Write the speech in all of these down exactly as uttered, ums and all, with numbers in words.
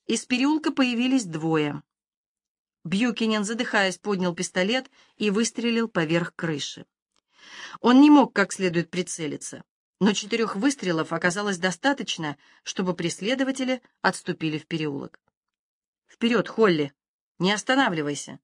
Из переулка появились двое. Бьюкинен, задыхаясь, поднял пистолет и выстрелил поверх крыши. Он не мог как следует прицелиться, но четырех выстрелов оказалось достаточно, чтобы преследователи отступили в переулок. «Вперед, Холли! Не останавливайся!»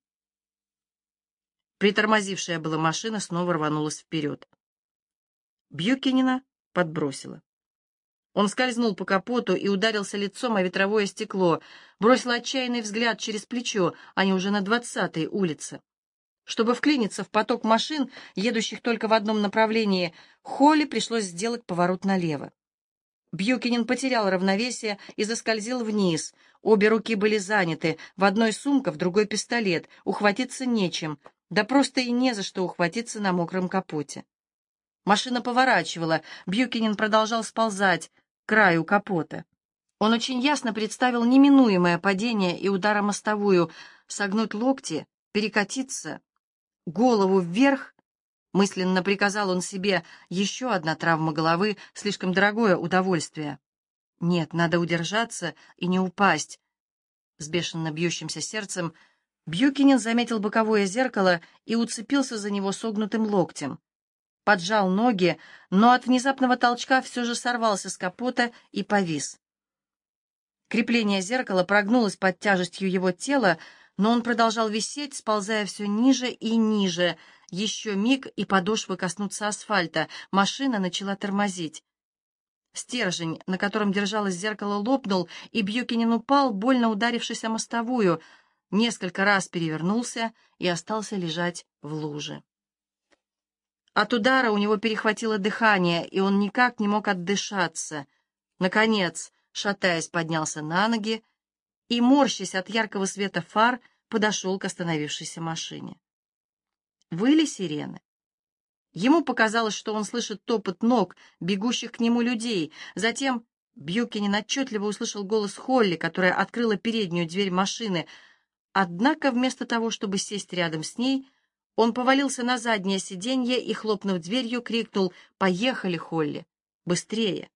Притормозившая была машина снова рванулась вперед. Бьюкинена подбросило. Он скользнул по капоту и ударился лицом о ветровое стекло, бросил отчаянный взгляд через плечо, они уже на двадцатой улице. Чтобы вклиниться в поток машин, едущих только в одном направлении, Холли пришлось сделать поворот налево. Бьюкинен потерял равновесие и заскользил вниз. Обе руки были заняты, в одной сумка, в другой пистолет, ухватиться нечем, да просто и не за что ухватиться на мокром капоте. Машина поворачивала, Бьюкинен продолжал сползать к краю капота. Он очень ясно представил неминуемое падение и удар о мостовую, согнуть локти, перекатиться, голову вверх. Мысленно приказал он себе: еще одна травма головы, слишком дорогое удовольствие. Нет, надо удержаться и не упасть. С бешено бьющимся сердцем Бьюкинен заметил боковое зеркало и уцепился за него согнутым локтем. Поджал ноги, но от внезапного толчка все же сорвался с капота и повис. Крепление зеркала прогнулось под тяжестью его тела, но он продолжал висеть, сползая все ниже и ниже. Еще миг, и подошвы коснутся асфальта. Машина начала тормозить. Стержень, на котором держалось зеркало, лопнул, и Бьюкинен упал, больно ударившись о мостовую, несколько раз перевернулся и остался лежать в луже. От удара у него перехватило дыхание, и он никак не мог отдышаться. Наконец, шатаясь, поднялся на ноги и, морщась от яркого света фар, подошел к остановившейся машине. Выли сирены. Ему показалось, что он слышит топот ног, бегущих к нему людей. Затем Бьюкинен отчетливо услышал голос Холли, которая открыла переднюю дверь машины. Однако вместо того, чтобы сесть рядом с ней, он повалился на заднее сиденье и, хлопнув дверью, крикнул: «Поехали, Холли! Быстрее!»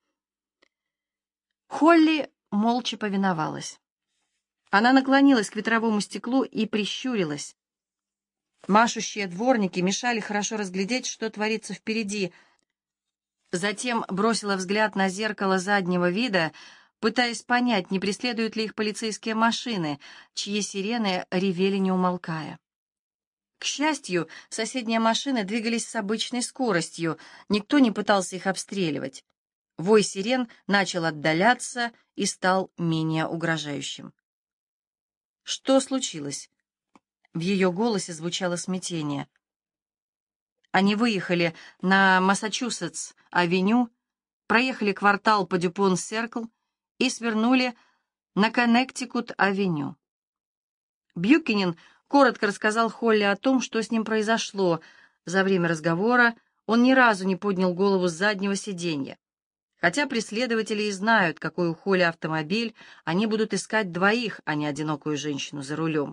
Холли молча повиновалась. Она наклонилась к ветровому стеклу и прищурилась. Машущие дворники мешали хорошо разглядеть, что творится впереди. Затем бросила взгляд на зеркало заднего вида, пытаясь понять, не преследуют ли их полицейские машины, чьи сирены ревели не умолкая. К счастью, соседние машины двигались с обычной скоростью, никто не пытался их обстреливать. Вой сирен начал отдаляться и стал менее угрожающим. «Что случилось?» В ее голосе звучало смятение. Они выехали на Массачусетс-авеню, проехали квартал по Дюпон-Серкл и свернули на Коннектикут-авеню. Бьюкинен коротко рассказал Холли о том, что с ним произошло. За время разговора он ни разу не поднял голову с заднего сиденья. Хотя преследователи и знают, какой у Холли автомобиль, они будут искать двоих, а не одинокую женщину за рулем.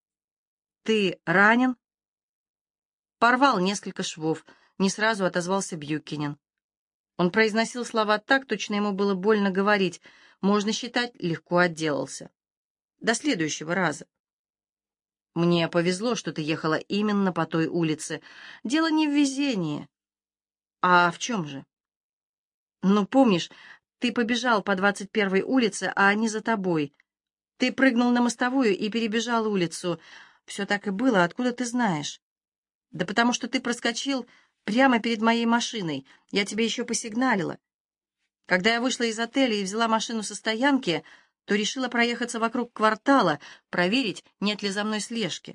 «Ты ранен?» «Порвал несколько швов», — не сразу отозвался Бьюкинен. Он произносил слова так, точно ему было больно говорить. Можно считать, легко отделался. До следующего раза. «Мне повезло, что ты ехала именно по той улице. Дело не в везении». «А в чем же?» «Ну, помнишь, ты побежал по двадцать первой улице, а они за тобой. Ты прыгнул на мостовую и перебежал улицу. Все так и было. Откуда ты знаешь?» «Да потому что ты проскочил прямо перед моей машиной. Я тебе еще посигналила. Когда я вышла из отеля и взяла машину со стоянки, то решила проехаться вокруг квартала, проверить, нет ли за мной слежки.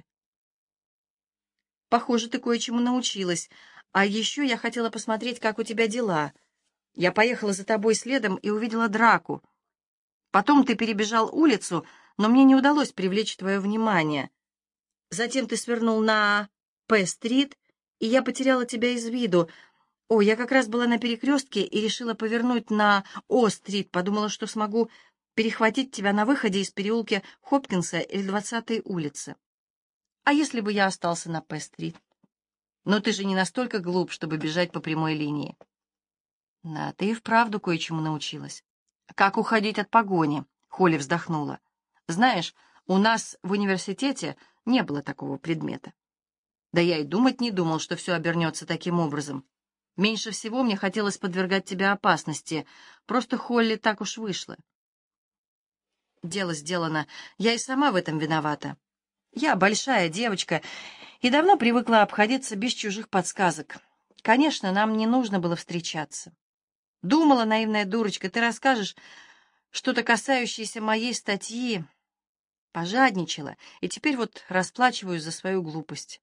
Похоже, ты кое-чему научилась. А еще я хотела посмотреть, как у тебя дела. Я поехала за тобой следом и увидела драку. Потом ты перебежал улицу, но мне не удалось привлечь твое внимание. Затем ты свернул на П-стрит, и я потеряла тебя из виду. О, я как раз была на перекрестке и решила повернуть на О-стрит, подумала, что смогу перехватить тебя на выходе из переулка Хопкинса или двадцатой улицы. А если бы я остался на П-стрит? Но ты же не настолько глуп, чтобы бежать по прямой линии. Да, ты и вправду кое-чему научилась. Как уходить от погони. Холли вздохнула. «Знаешь, у нас в университете не было такого предмета. Да я и думать не думал, что все обернется таким образом. Меньше всего мне хотелось подвергать тебя опасности. Просто, Холли, так уж вышло. Дело сделано. Я и сама в этом виновата. Я большая девочка и давно привыкла обходиться без чужих подсказок. Конечно, нам не нужно было встречаться. Думала, наивная дурочка, ты расскажешь что-то касающееся моей статьи. Пожадничала, и теперь вот расплачиваюсь за свою глупость.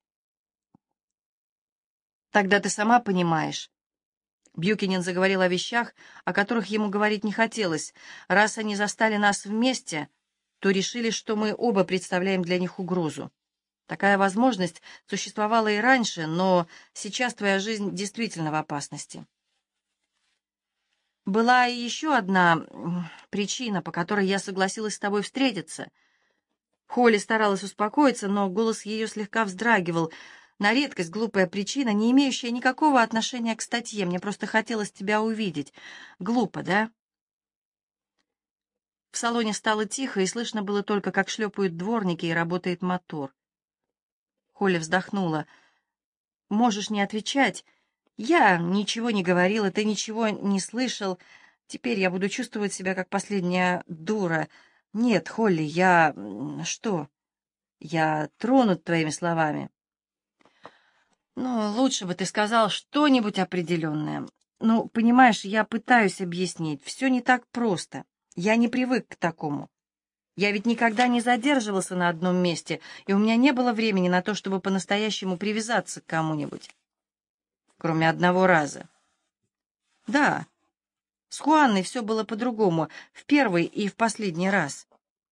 Тогда ты сама понимаешь. Бьюкинен заговорил о вещах, о которых ему говорить не хотелось. Раз они застали нас вместе, то решили, что мы оба представляем для них угрозу. Такая возможность существовала и раньше, но сейчас твоя жизнь действительно в опасности. Была и еще одна причина, по которой я согласилась с тобой встретиться. Холли старалась успокоиться, но голос ее слегка вздрагивал. На редкость глупая причина, не имеющая никакого отношения к статье. Мне просто хотелось тебя увидеть. Глупо, да? В салоне стало тихо, и слышно было только, как шлепают дворники и работает мотор. Холли вздохнула. «Можешь не отвечать. Я ничего не говорила, ты ничего не слышал. Теперь я буду чувствовать себя как последняя дура. Нет, Холли, я... Что? Я тронут твоими словами. Ну, лучше бы ты сказал что-нибудь определенное. Ну, понимаешь, я пытаюсь объяснить. Все не так просто. Я не привык к такому. Я ведь никогда не задерживался на одном месте, и у меня не было времени на то, чтобы по-настоящему привязаться к кому-нибудь. Кроме одного раза. Да, с Хуанной все было по-другому, в первый и в последний раз.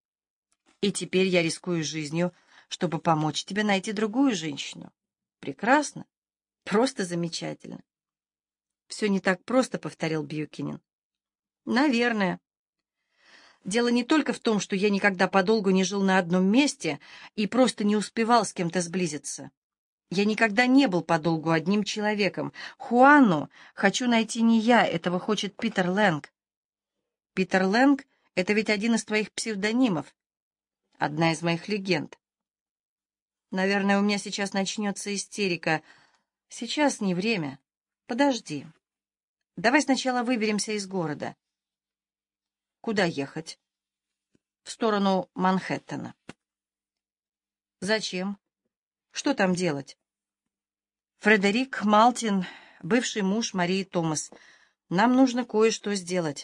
И теперь я рискую жизнью, чтобы помочь тебе найти другую женщину. Прекрасно, просто замечательно. Все не так просто, — повторил Бьюкинен. Наверное. Дело не только в том, что я никогда подолгу не жил на одном месте и просто не успевал с кем-то сблизиться. Я никогда не был подолгу одним человеком. Хуанну хочу найти не я, этого хочет Питер Лэнг. Питер Лэнг — это ведь один из твоих псевдонимов, одна из моих легенд. Наверное, у меня сейчас начнется истерика. Сейчас не время. Подожди. Давай сначала выберемся из города. Куда ехать? В сторону Манхэттена. Зачем? Что там делать? Фредерик Малтин, бывший муж Марии Томас. Нам нужно кое-что сделать.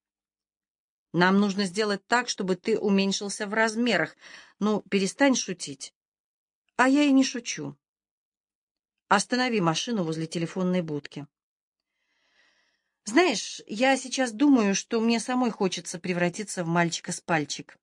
Нам нужно сделать так, чтобы ты уменьшился в размерах. Ну, перестань шутить. А я и не шучу. Останови машину возле телефонной будки. Знаешь, я сейчас думаю, что мне самой хочется превратиться в мальчика с пальчик.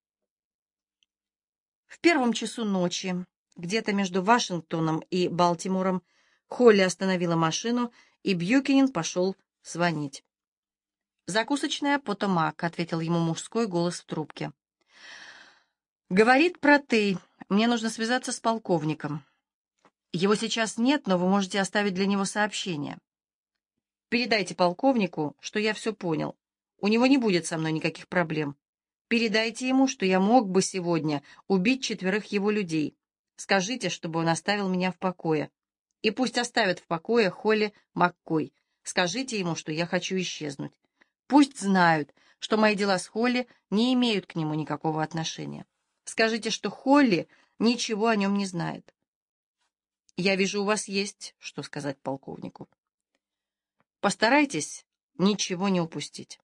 В первом часу ночи, где-то между Вашингтоном и Балтимором, Холли остановила машину, и Бьюкинен пошел звонить. «Закусочная Потомак», — ответил ему мужской голос в трубке. «Говорит Протей. Мне нужно связаться с полковником. Его сейчас нет, но вы можете оставить для него сообщение. Передайте полковнику, что я все понял. У него не будет со мной никаких проблем. Передайте ему, что я мог бы сегодня убить четверых его людей. Скажите, чтобы он оставил меня в покое. И пусть оставит в покое Холли Маккой. Скажите ему, что я хочу исчезнуть. Пусть знают, что мои дела с Холли не имеют к нему никакого отношения. Скажите, что Холли ничего о нем не знает. Я вижу, у вас есть что сказать полковнику. Постарайтесь ничего не упустить».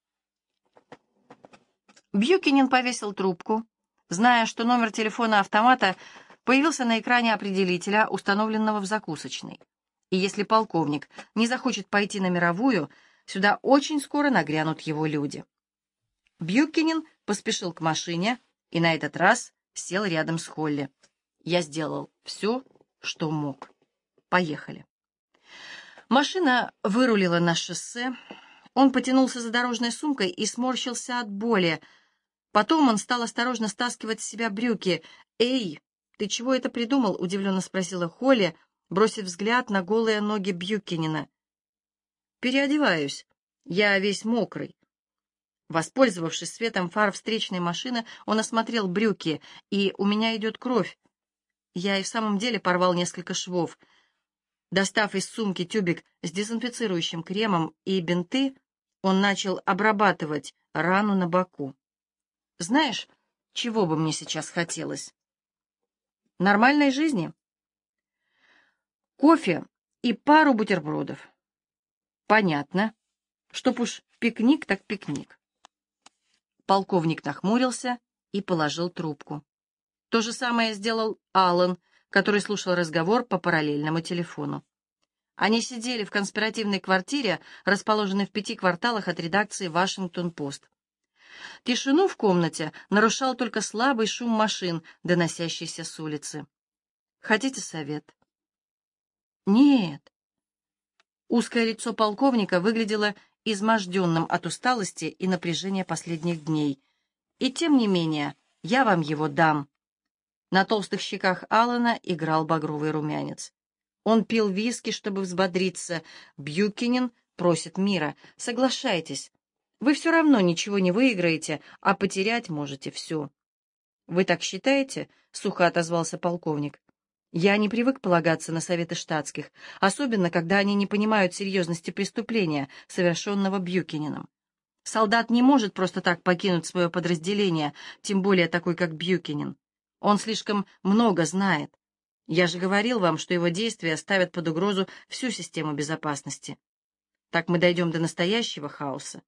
Бьюкинен повесил трубку, зная, что номер телефона автомата появился на экране определителя, установленного в закусочной. И если полковник не захочет пойти на мировую, сюда очень скоро нагрянут его люди. Бьюкинен поспешил к машине и на этот раз сел рядом с Холли. «Я сделал все, что мог. Поехали». Машина вырулила на шоссе. Он потянулся за дорожной сумкой и сморщился от боли. Потом он стал осторожно стаскивать с себя брюки. «Эй, ты чего это придумал?» — удивленно спросила Холли, бросив взгляд на голые ноги Бьюкинена. «Переодеваюсь. Я весь мокрый». Воспользовавшись светом фар встречной машины, он осмотрел брюки, и у меня идет кровь. Я и в самом деле порвал несколько швов. Достав из сумки тюбик с дезинфицирующим кремом и бинты, он начал обрабатывать рану на боку. Знаешь, чего бы мне сейчас хотелось? Нормальной жизни? Кофе и пару бутербродов. Понятно. Чтоб уж пикник, так пикник. Полковник нахмурился и положил трубку. То же самое сделал Аллан, который слушал разговор по параллельному телефону. Они сидели в конспиративной квартире, расположенной в пяти кварталах от редакции «Вашингтон-Пост». Тишину в комнате нарушал только слабый шум машин, доносящийся с улицы. «Хотите совет?» «Нет». Узкое лицо полковника выглядело изможденным от усталости и напряжения последних дней. «И тем не менее, я вам его дам». На толстых щеках Алана играл багровый румянец. Он пил виски, чтобы взбодриться. Бьюкинен просит мира. Соглашайтесь. Вы все равно ничего не выиграете, а потерять можете все. Вы так считаете? Сухо отозвался полковник. Я не привык полагаться на советы штатских, особенно когда они не понимают серьезности преступления, совершенного Бьюкиненом. Солдат не может просто так покинуть свое подразделение, тем более такой, как Бьюкинен. Он слишком много знает. Я же говорил вам, что его действия ставят под угрозу всю систему безопасности. Так мы дойдем до настоящего хаоса.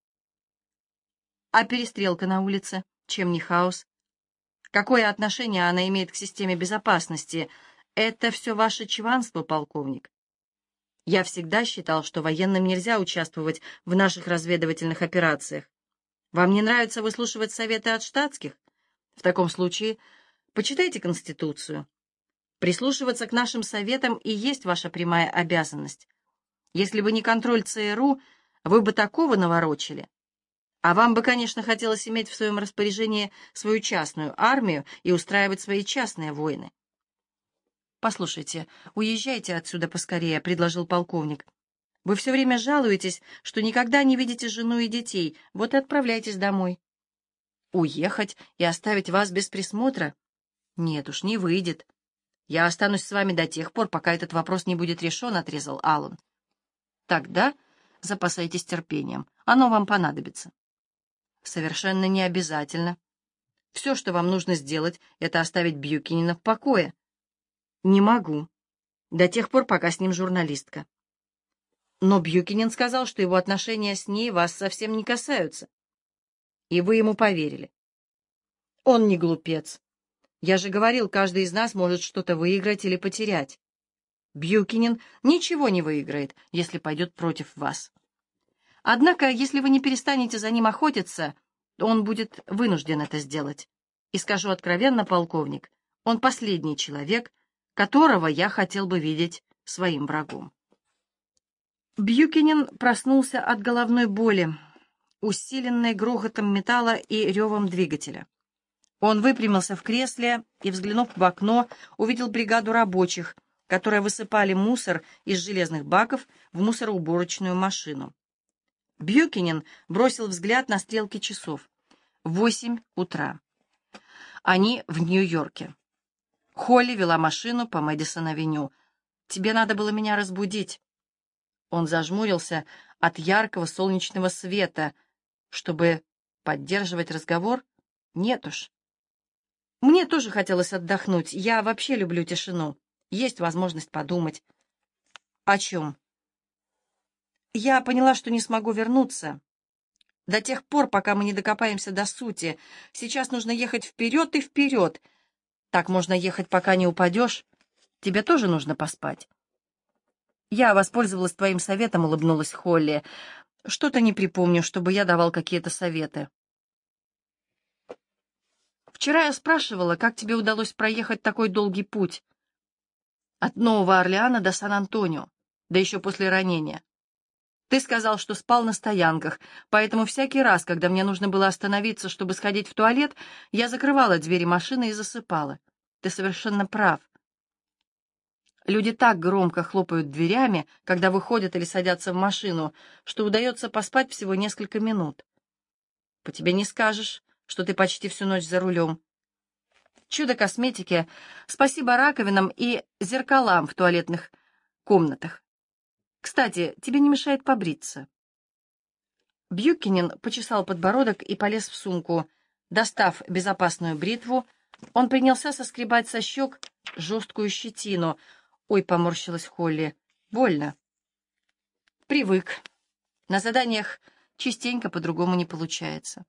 А перестрелка на улице? Чем не хаос? Какое отношение она имеет к системе безопасности? Это все ваше чванство, полковник. Я всегда считал, что военным нельзя участвовать в наших разведывательных операциях. Вам не нравится выслушивать советы от штатских? В таком случае почитайте Конституцию. Прислушиваться к нашим советам и есть ваша прямая обязанность. Если бы не контроль ЦРУ, вы бы такого наворочили. А вам бы, конечно, хотелось иметь в своем распоряжении свою частную армию и устраивать свои частные войны. «Послушайте, уезжайте отсюда поскорее», — предложил полковник. «Вы все время жалуетесь, что никогда не видите жену и детей, вот и отправляйтесь домой». «Уехать и оставить вас без присмотра? Нет уж, не выйдет. Я останусь с вами до тех пор, пока этот вопрос не будет решен», — отрезал Аллан. «Тогда запасайтесь терпением, оно вам понадобится». «Совершенно не обязательно. Все, что вам нужно сделать, это оставить Бьюкинена в покое». «Не могу. До тех пор, пока с ним журналистка». «Но Бьюкинен сказал, что его отношения с ней вас совсем не касаются». «И вы ему поверили». «Он не глупец. Я же говорил, каждый из нас может что-то выиграть или потерять. Бьюкинен ничего не выиграет, если пойдет против вас. Однако, если вы не перестанете за ним охотиться, то он будет вынужден это сделать. И скажу откровенно, полковник, он последний человек, которого я хотел бы видеть своим врагом». Бьюкинен проснулся от головной боли, усиленной грохотом металла и ревом двигателя. Он выпрямился в кресле и, взглянув в окно, увидел бригаду рабочих, которые высыпали мусор из железных баков в мусороуборочную машину. Бьюкинен бросил взгляд на стрелки часов. Восемь утра. Они в Нью-Йорке. Холли вела машину по Мэдисон-авеню. «Тебе надо было меня разбудить». Он зажмурился от яркого солнечного света. Чтобы поддерживать разговор? Нет уж. Мне тоже хотелось отдохнуть. Я вообще люблю тишину. Есть возможность подумать. О чем? Я поняла, что не смогу вернуться. До тех пор, пока мы не докопаемся до сути. Сейчас нужно ехать вперед и вперед. Так можно ехать, пока не упадешь. Тебе тоже нужно поспать. Я воспользовалась твоим советом, улыбнулась Холли. Что-то не припомню, чтобы я давал какие-то советы. Вчера я спрашивала, как тебе удалось проехать такой долгий путь от Нового Орлеана до Сан-Антонио, да еще после ранения. Ты сказал, что спал на стоянках, поэтому всякий раз, когда мне нужно было остановиться, чтобы сходить в туалет, я закрывала двери машины и засыпала. Ты совершенно прав. Люди так громко хлопают дверями, когда выходят или садятся в машину, что удается поспать всего несколько минут. По тебе не скажешь, что ты почти всю ночь за рулем. Чудо косметики, спасибо раковинам и зеркалам в туалетных комнатах. Кстати, тебе не мешает побриться. Бьюкинен почесал подбородок и полез в сумку. Достав безопасную бритву, он принялся соскребать со щек жесткую щетину. Ой, поморщилась Холли. Больно. Привык. На заданиях частенько по-другому не получается.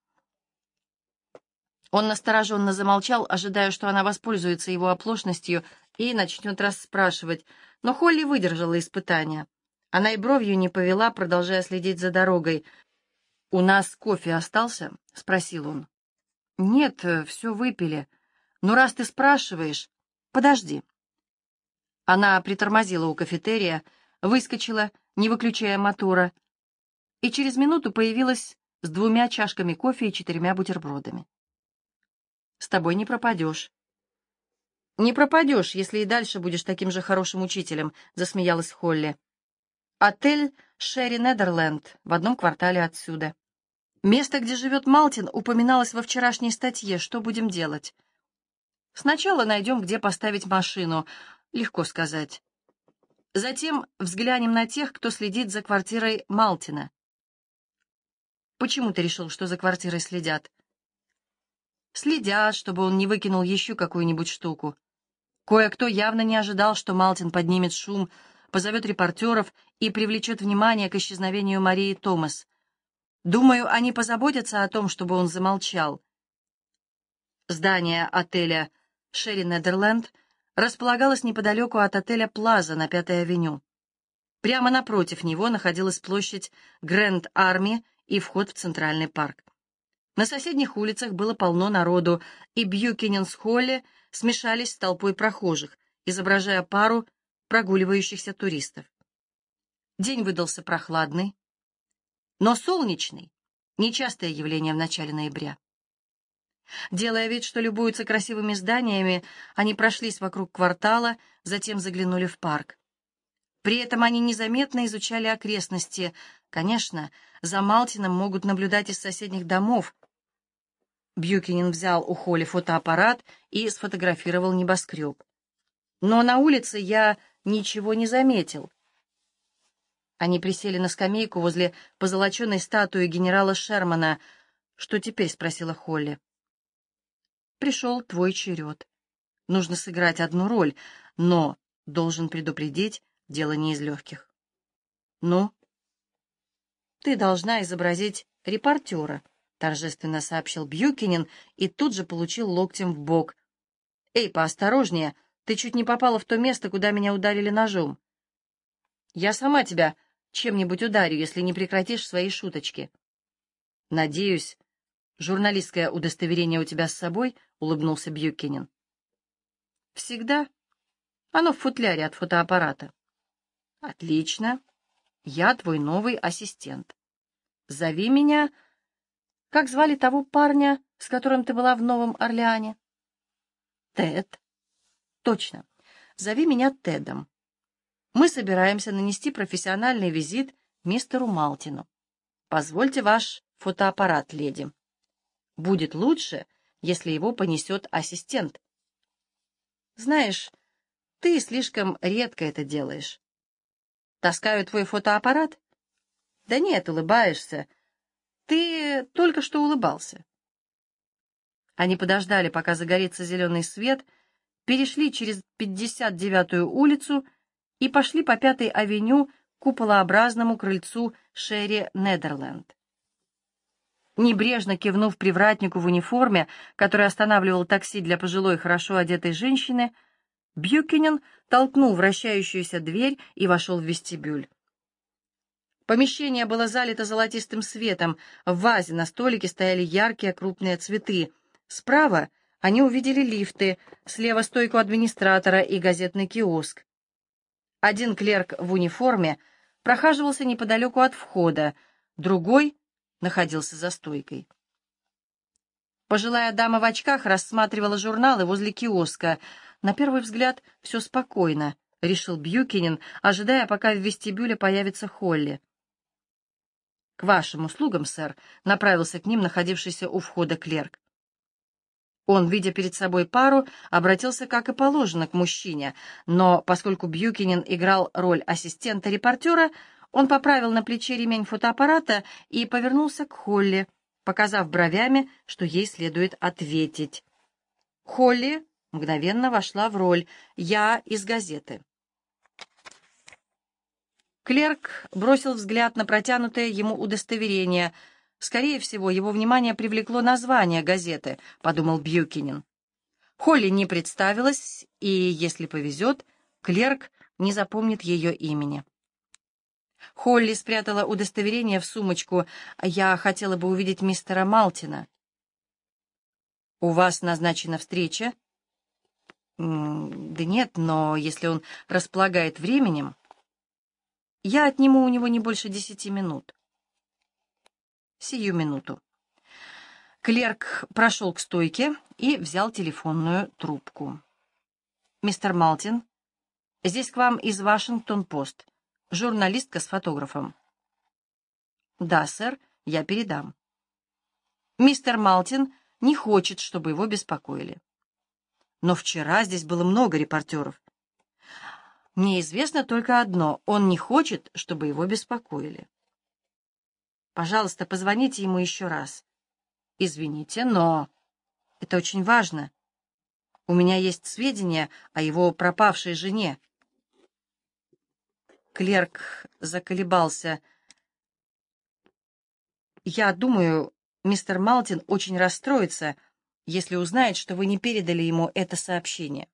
Он настороженно замолчал, ожидая, что она воспользуется его оплошностью и начнет расспрашивать, но Холли выдержала испытание. Она и бровью не повела, продолжая следить за дорогой. «У нас кофе остался?» — спросил он. «Нет, все выпили. Но раз ты спрашиваешь, подожди». Она притормозила у кафетерия, выскочила, не выключая мотора, и через минуту появилась с двумя чашками кофе и четырьмя бутербродами. «С тобой не пропадешь». «Не пропадешь, если и дальше будешь таким же хорошим учителем», — засмеялась Холли. «Отель Шерри Недерленд в одном квартале отсюда. Место, где живет Малтин, упоминалось во вчерашней статье. Что будем делать? Сначала найдем, где поставить машину. Легко сказать. Затем взглянем на тех, кто следит за квартирой Малтина». «Почему ты решил, что за квартирой следят?» «Следят, чтобы он не выкинул еще какую-нибудь штуку. Кое-кто явно не ожидал, что Малтин поднимет шум, позовет репортеров и привлечет внимание к исчезновению Марии Томас. Думаю, они позаботятся о том, чтобы он замолчал». Здание отеля «Шерри Недерленд» располагалось неподалеку от отеля «Плаза» на Пятой авеню. Прямо напротив него находилась площадь Грэнд Арми и вход в Центральный парк. На соседних улицах было полно народу, и Бьюкинен с Холли смешались с толпой прохожих, изображая пару прогуливающихся туристов. День выдался прохладный, но солнечный — нечастое явление в начале ноября. Делая вид, что любуются красивыми зданиями, они прошлись вокруг квартала, затем заглянули в парк. При этом они незаметно изучали окрестности. Конечно, за Малтином могут наблюдать из соседних домов. Бьюкинен взял у Холли фотоаппарат и сфотографировал небоскреб. Но на улице я ничего не заметил. Они присели на скамейку возле позолоченной статуи генерала Шермана. «Что теперь?» — спросила Холли. «Пришел твой черед. Нужно сыграть одну роль, но, должен предупредить, дело не из легких». «Ну?» «Ты должна изобразить репортера», — торжественно сообщил Бьюкинен и тут же получил локтем в бок. «Эй, поосторожнее, ты чуть не попала в то место, куда меня ударили ножом. Я сама тебя чем-нибудь ударю, если не прекратишь свои шуточки». «Надеюсь, журналистское удостоверение у тебя с собой?» — улыбнулся Бьюкинен. «Всегда. Оно в футляре от фотоаппарата». «Отлично. Я твой новый ассистент. Зови меня... Как звали того парня, с которым ты была в Новом Орлеане?» «Тед». «Точно. Зови меня Тедом. Мы собираемся нанести профессиональный визит мистеру Малтину. Позвольте ваш фотоаппарат, леди. Будет лучше, если его понесет ассистент». «Знаешь, ты слишком редко это делаешь». «Таскаю твой фотоаппарат?» «Да нет, улыбаешься. Ты только что улыбался». Они подождали, пока загорится зеленый свет, перешли через пятьдесят девятую улицу и пошли по Пятой авеню к куполообразному крыльцу Шерри Недерленд. Небрежно кивнув привратнику в униформе, который останавливал такси для пожилой, хорошо одетой женщины, Бьюкинен толкнул вращающуюся дверь и вошел в вестибюль. Помещение было залито золотистым светом, в вазе на столике стояли яркие крупные цветы. Справа они увидели лифты, слева стойку администратора и газетный киоск. Один клерк в униформе прохаживался неподалеку от входа, другой находился за стойкой. Пожилая дама в очках рассматривала журналы возле киоска. На первый взгляд все спокойно, — решил Бьюкинен, ожидая, пока в вестибюле появится Холли. «К вашим услугам, сэр», — направился к ним находившийся у входа клерк. Он, видя перед собой пару, обратился, как и положено, к мужчине, но поскольку Бьюкинен играл роль ассистента-репортера, он поправил на плече ремень фотоаппарата и повернулся к Холли, показав бровями, что ей следует ответить. Холли мгновенно вошла в роль «Я из газеты». Клерк бросил взгляд на протянутое ему удостоверение. «Скорее всего, его внимание привлекло название газеты», — подумал Бьюкинен. Холли не представилась, и, если повезет, клерк не запомнит ее имени. Холли спрятала удостоверение в сумочку. «Я хотела бы увидеть мистера Малтина». «У вас назначена встреча?» «Да нет, но если он располагает временем, я отниму у него не больше десяти минут». «Сию минуту». Клерк прошел к стойке и взял телефонную трубку. «Мистер Малтин, здесь к вам из Вашингтон-Пост, журналистка с фотографом». «Да, сэр, я передам». «Мистер Малтин не хочет, чтобы его беспокоили». «Но вчера здесь было много репортеров». «Мне известно только одно — он не хочет, чтобы его беспокоили». «Пожалуйста, позвоните ему еще раз». «Извините, но это очень важно. У меня есть сведения о его пропавшей жене». Клерк заколебался. «Я думаю, мистер Малтин очень расстроится, если узнает, что вы не передали ему это сообщение».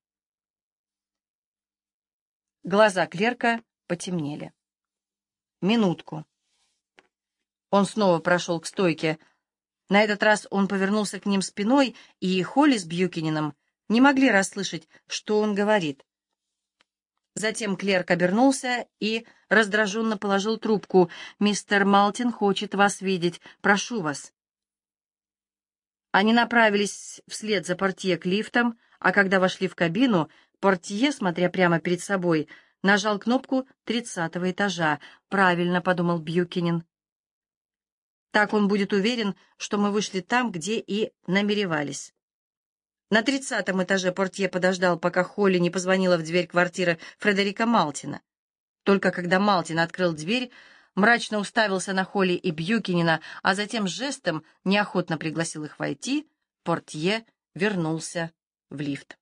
Глаза клерка потемнели. «Минутку». Он снова прошел к стойке. На этот раз он повернулся к ним спиной, и Холли с Бьюкиненом не могли расслышать, что он говорит. Затем клерк обернулся и раздраженно положил трубку. «Мистер Малтин хочет вас видеть. Прошу вас». Они направились вслед за портье к лифтам, а когда вошли в кабину, портье, смотря прямо перед собой, нажал кнопку тридцатого этажа. «Правильно», — подумал Бьюкинен. «Так он будет уверен, что мы вышли там, где и намеревались». На тридцатом этаже портье подождал, пока Холли не позвонила в дверь квартиры Фредерика Малтина. Только когда Малтин открыл дверь, мрачно уставился на Холли и Бьюкинена, а затем жестом неохотно пригласил их войти, портье вернулся в лифт.